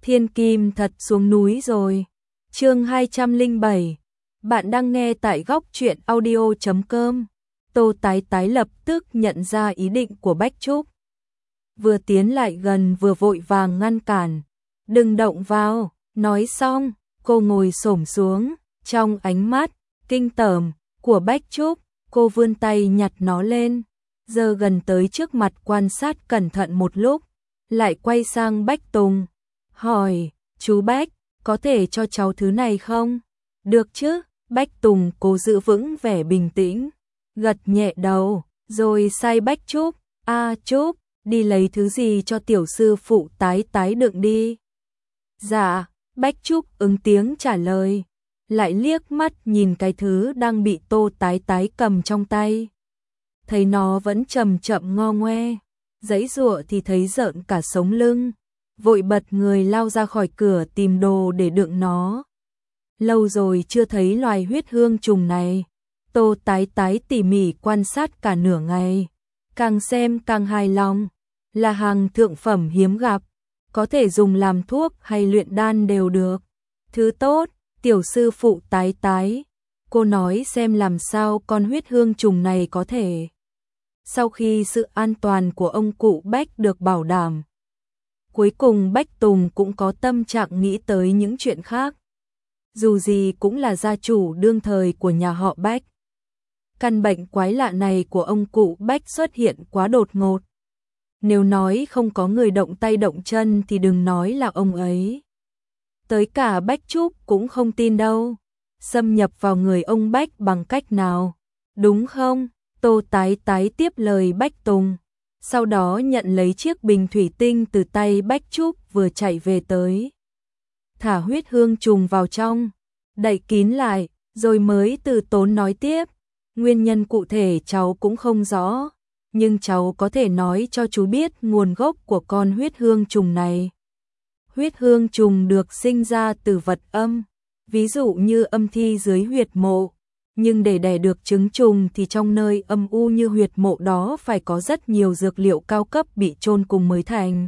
Thiên Kim thật xuống núi rồi. Chương 207. Bạn đang nghe tại góc truyện audio.com. Tô Tái Tái lập tức nhận ra ý định của Bách Trúc. Vừa tiến lại gần vừa vội vàng ngăn cản. Đừng động vào, nói xong, cô ngồi xổm xuống, trong ánh mắt kinh tởm của Bách Trúc, cô vươn tay nhặt nó lên, giơ gần tới trước mặt quan sát cẩn thận một lúc, lại quay sang Bách Tùng, hỏi, chú Bách, có thể cho cháu thứ này không? Được chứ, Bách Tùng cố giữ vững vẻ bình tĩnh, gật nhẹ đầu, rồi sai Bách Trúc, Trúc, đi lấy thứ gì cho tiểu sư phụ Tái Tái đựng đi. Dạ, Bách Trúc ứng tiếng trả lời, lại liếc mắt nhìn cái thứ đang bị Tô Tái Tái cầm trong tay. Thấy nó vẫn chậm chậm ngo ngoe, giãy giụa thì thấy rợn cả sống lưng, vội bật người lao ra khỏi cửa tìm đồ để đựng nó. Lâu rồi chưa thấy loài huyết hương trùng này, Tô Tái Tái tỉ mỉ quan sát cả nửa ngày, càng xem càng hài lòng, là hàng thượng phẩm hiếm gặp, có thể dùng làm thuốc hay luyện đan đều được. Thứ tốt, tiểu sư phụ Tái Tái, cô nói xem làm sao con huyết hương trùng này có thể. Sau khi sự an toàn của ông cụ Bách được bảo đảm, cuối cùng Bách Tùng cũng có tâm trạng nghĩ tới những chuyện khác. Dù gì cũng là gia chủ đương thời của nhà họ Bách. Căn bệnh quái lạ này của ông cụ Bách xuất hiện quá đột ngột. Nếu nói không có người động tay động chân thì đừng nói là ông ấy. Tới cả Bách Trúc cũng không tin đâu. Xâm nhập vào người ông Bách bằng cách nào, đúng không? Tô Tái Tái tiếp lời Bách Tùng, sau đó nhận lấy chiếc bình thủy tinh từ tay Bách Trúc vừa chạy về tới. Thả huyết hương trùng vào trong, đậy kín lại, rồi mới từ tốn nói tiếp. Nguyên nhân cụ thể cháu cũng không rõ, nhưng cháu có thể nói cho chú biết nguồn gốc của con huyết hương trùng này. Huyết hương trùng được sinh ra từ vật âm, ví dụ như âm thi dưới huyệt mộ. Nhưng để đẻ được trứng trùng thì trong nơi âm u như huyệt mộ đó phải có rất nhiều dược liệu cao cấp bị chôn cùng mới thành.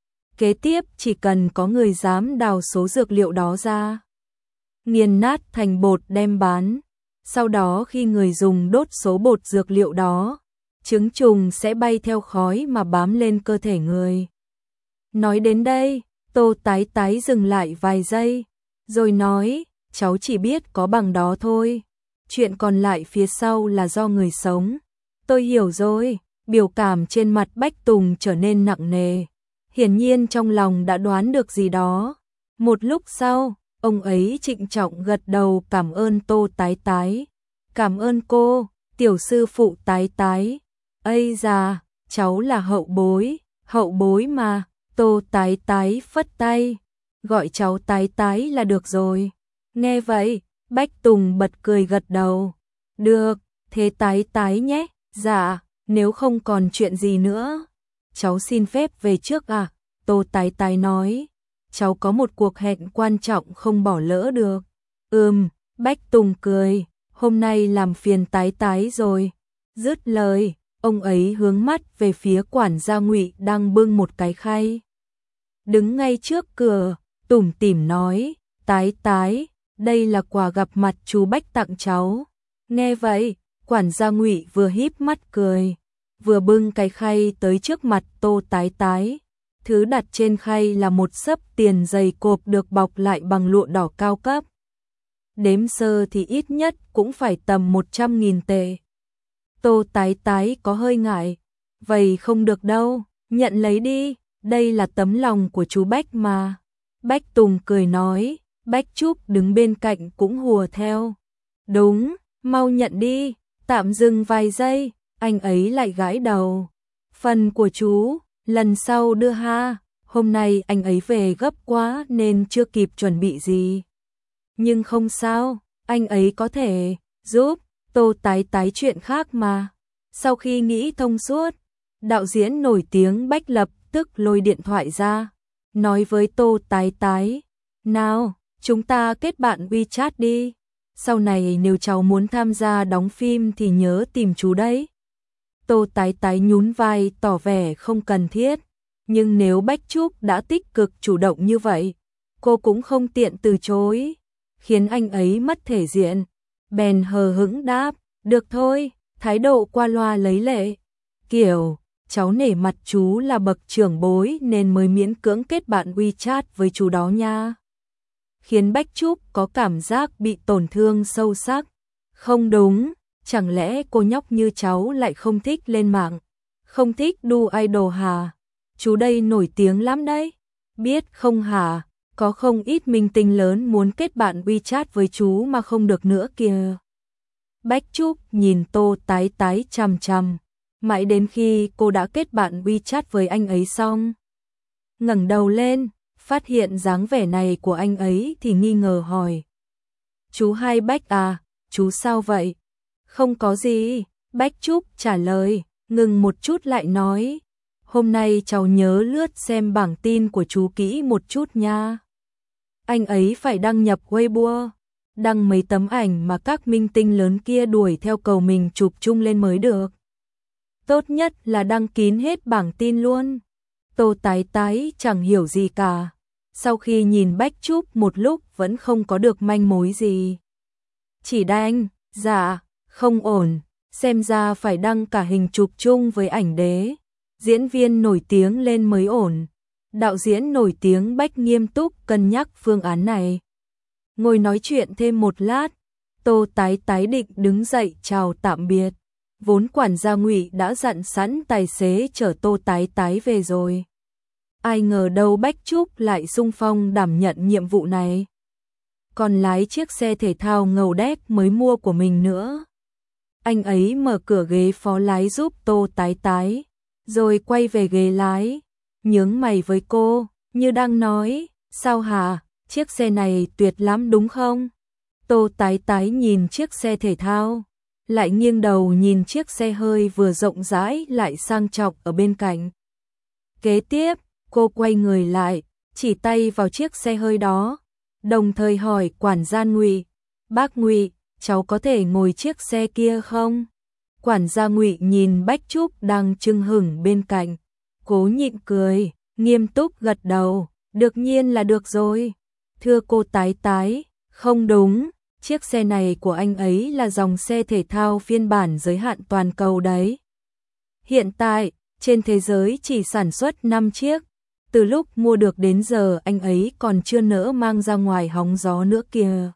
Kế tiếp chỉ cần có người dám đào số dược liệu đó ra, nghiền nát thành bột đem bán. Sau đó khi người dùng đốt số bột dược liệu đó, trứng trùng sẽ bay theo khói mà bám lên cơ thể người. Nói đến đây, Tô Tái Tái dừng lại vài giây, rồi nói, cháu chỉ biết có bằng đó thôi. Chuyện còn lại phía sau là do người sống. Tôi hiểu rồi, biểu cảm trên mặt Bách Tùng trở nên nặng nề. Hiển nhiên trong lòng đã đoán được gì đó. Một lúc sau, ông ấy trịnh trọng gật đầu cảm ơn Tô Tái Tái. Cảm ơn cô, tiểu sư phụ Tái Tái. Ây da, cháu là hậu bối mà. Tô Tái Tái phất tay, gọi cháu Tái Tái là được rồi. Nghe vậy, Bách Tùng bật cười gật đầu. Được, thế Tái Tái nhé. Dạ, nếu không còn chuyện gì nữa, cháu xin phép về trước à? Tô Tái Tái nói, cháu có một cuộc hẹn quan trọng không bỏ lỡ được. Bách Tùng cười, hôm nay làm phiền Tái Tái rồi. Dứt lời, ông ấy hướng mắt về phía quản gia Ngụy đang bưng một cái khay. Đứng ngay trước cửa, tủm tỉm nói, Tái Tái, đây là quà gặp mặt chú Bách tặng cháu. Nghe vậy, quản gia Ngụy vừa híp mắt cười, vừa bưng cái khay tới trước mặt Tô Tái Tái. Thứ đặt trên khay là một xấp tiền dày cộp được bọc lại bằng lụa đỏ cao cấp. Đếm sơ thì ít nhất cũng phải tầm 100.000 tệ. Tô Tái Tái có hơi ngại. Vậy không được đâu, nhận lấy đi, đây là tấm lòng của chú Bách mà. Bách Tùng cười nói, Bách Trúc đứng bên cạnh cũng hùa theo. Đúng, mau nhận đi. Tạm dừng vài giây, anh ấy lại gãi đầu. Phần của chú, lần sau đưa ha. Hôm nay anh ấy về gấp quá nên chưa kịp chuẩn bị gì. Nhưng không sao, anh ấy có thể giúp Tô Tái Tái chuyện khác mà. Sau khi nghĩ thông suốt, đạo diễn nổi tiếng Bách lập tức lôi điện thoại ra, nói với Tô Tái Tái, nào, chúng ta kết bạn WeChat đi. Sau này nếu cháu muốn tham gia đóng phim thì nhớ tìm chú đấy. Tô Tái Tái nhún vai tỏ vẻ không cần thiết, Nhưng nếu Bách Trúc đã tích cực chủ động như vậy, cô cũng không tiện từ chối, khiến anh ấy mất thể diện. Bèn hờ hững đáp, được thôi, thái độ qua loa lấy lệ. Kiểu, cháu nể mặt chú là bậc trưởng bối nên mới miễn cưỡng kết bạn WeChat với chú đó nha. Khiến Bách Trúc có cảm giác bị tổn thương sâu sắc. Không đúng, chẳng lẽ cô nhóc như cháu lại không thích lên mạng, không thích đu idol hả? Chú đây nổi tiếng lắm đấy. Biết không hả? Có không ít minh tinh lớn muốn kết bạn WeChat với chú mà không được nữa kìa. Bách Trúc nhìn Tô Tái Tái chằm chằm, mãi đến khi cô đã kết bạn WeChat với anh ấy xong. Ngẩng đầu lên, phát hiện dáng vẻ này của anh ấy thì nghi ngờ hỏi. Chú Hai Bách à, chú sao vậy? Không có gì, Bách Trúc trả lời, ngừng một chút lại nói. Hôm nay cháu nhớ lướt xem bảng tin của chú kỹ một chút nha. Anh ấy phải đăng nhập Weibo, đăng mấy tấm ảnh mà các minh tinh lớn kia đuổi theo cầu mình chụp chung lên mới được. Tốt nhất là đăng kín hết bảng tin luôn. Tô Tái Tái chẳng hiểu gì cả. Sau khi nhìn Bách Trúc một lúc vẫn không có được manh mối gì. Chỉ đanh, dạ, không ổn, xem ra phải đăng cả hình chụp chung với ảnh đế. Diễn viên nổi tiếng lên mới ổn. Đạo diễn nổi tiếng Bách nghiêm túc cân nhắc phương án này. Ngồi nói chuyện thêm một lát, Tô Tái Tái định đứng dậy chào tạm biệt. Vốn quản gia Ngụy đã dặn sẵn tài xế chở Tô Tái Tái về rồi. Ai ngờ đâu Bách Trúc lại xung phong đảm nhận nhiệm vụ này. Còn lái chiếc xe thể thao ngầu đét mới mua của mình nữa. Anh ấy mở cửa ghế phó lái giúp Tô Tái Tái, rồi quay về ghế lái, nhướng mày với cô, như đang nói, sao hả, chiếc xe này tuyệt lắm đúng không? Tô Tái Tái nhìn chiếc xe thể thao, lại nghiêng đầu nhìn chiếc xe hơi vừa rộng rãi lại sang trọng ở bên cạnh. Kế tiếp, cô quay người lại, chỉ tay vào chiếc xe hơi đó, đồng thời hỏi quản gia Ngụy, bác Ngụy, cháu có thể ngồi chiếc xe kia không? Quản gia Ngụy nhìn Bách Trúc đang chưng hửng bên cạnh, cố nhịn cười, nghiêm túc gật đầu, đương nhiên là được rồi. Thưa cô Tái Tái, không đúng, chiếc xe này của anh ấy là dòng xe thể thao phiên bản giới hạn toàn cầu đấy. Hiện tại, trên thế giới chỉ sản xuất 5 chiếc, từ lúc mua được đến giờ anh ấy còn chưa nỡ mang ra ngoài hóng gió nữa kìa.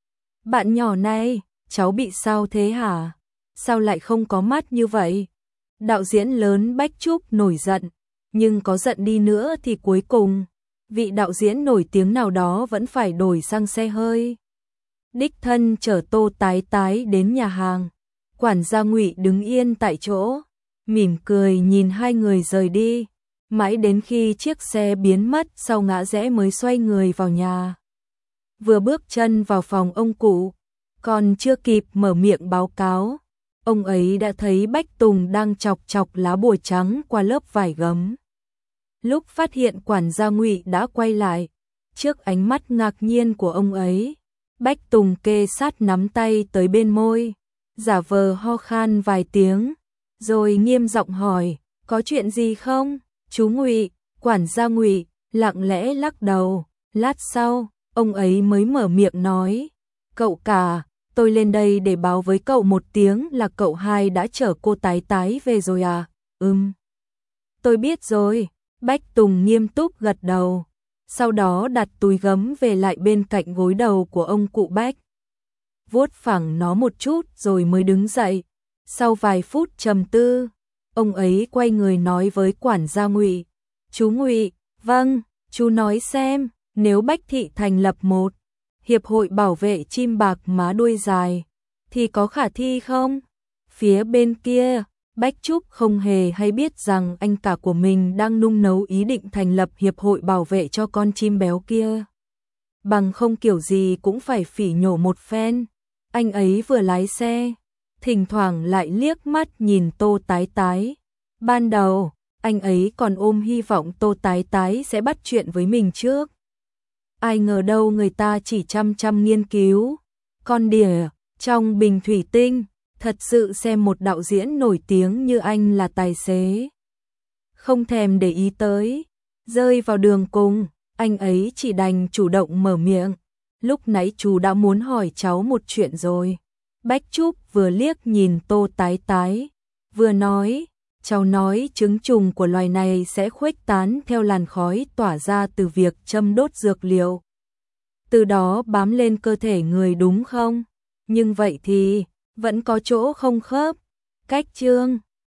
Bạn nhỏ này, cháu bị sao thế hả? Sao lại không có mắt như vậy? Đạo diễn lớn Bách Trúc nổi giận, nhưng có giận đi nữa thì cuối cùng, vị đạo diễn nổi tiếng nào đó vẫn phải đổi sang xe hơi. Đích thân chở Tô Tái Tái đến nhà hàng, quản gia Ngụy đứng yên tại chỗ, mỉm cười nhìn hai người rời đi, mãi đến khi chiếc xe biến mất sau ngã rẽ mới xoay người vào nhà. Vừa bước chân vào phòng ông cụ, còn chưa kịp mở miệng báo cáo, ông ấy đã thấy Bách Tùng đang chọc chọc lá bùa trắng qua lớp vải gấm. Lúc phát hiện quản gia Ngụy đã quay lại, trước ánh mắt ngạc nhiên của ông ấy, Bách Tùng kê sát nắm tay tới bên môi, giả vờ ho khan vài tiếng, rồi nghiêm giọng hỏi, có chuyện gì không? Chú Ngụy, quản gia Ngụy lặng lẽ lắc đầu, lát sau, ông ấy mới mở miệng nói, cậu cả, tôi lên đây để báo với cậu một tiếng là cậu Hai đã chở cô Tái Tái về rồi à? Tôi biết rồi. Bách Tùng nghiêm túc gật đầu, sau đó đặt túi gấm về lại bên cạnh gối đầu của ông cụ Bách. Vuốt phẳng nó một chút rồi mới đứng dậy. Sau vài phút trầm tư, ông ấy quay người nói với quản gia Ngụy, chú Ngụy, vâng, chú nói xem, nếu Bách Thị thành lập một hiệp hội bảo vệ chim bạc má đuôi dài, thì có khả thi không? Phía bên kia, Bách Trúc không hề hay biết rằng anh cả của mình đang nung nấu ý định thành lập hiệp hội bảo vệ cho con chim béo kia. Bằng không kiểu gì cũng phải phỉ nhổ một phen. Anh ấy vừa lái xe, thỉnh thoảng lại liếc mắt nhìn Tô Tái Tái. Ban đầu, anh ấy còn ôm hy vọng Tô Tái Tái sẽ bắt chuyện với mình trước. Ai ngờ đâu người ta chỉ chăm nghiên cứu con đỉa trong bình thủy tinh, thật sự xem một đạo diễn nổi tiếng như anh là tài xế. không thèm để ý tới. Rơi vào đường cùng, anh ấy chỉ đành chủ động mở miệng. Lúc nãy chú đã muốn hỏi cháu một chuyện rồi. Bách Trúc vừa liếc nhìn Tô Tái Tái, vừa nói, cháu nói trứng trùng của loài này sẽ khuếch tán theo làn khói tỏa ra từ việc châm đốt dược liệu. Từ đó bám lên cơ thể người đúng không? Nhưng vậy thì, vẫn có chỗ không khớp. Cách Chương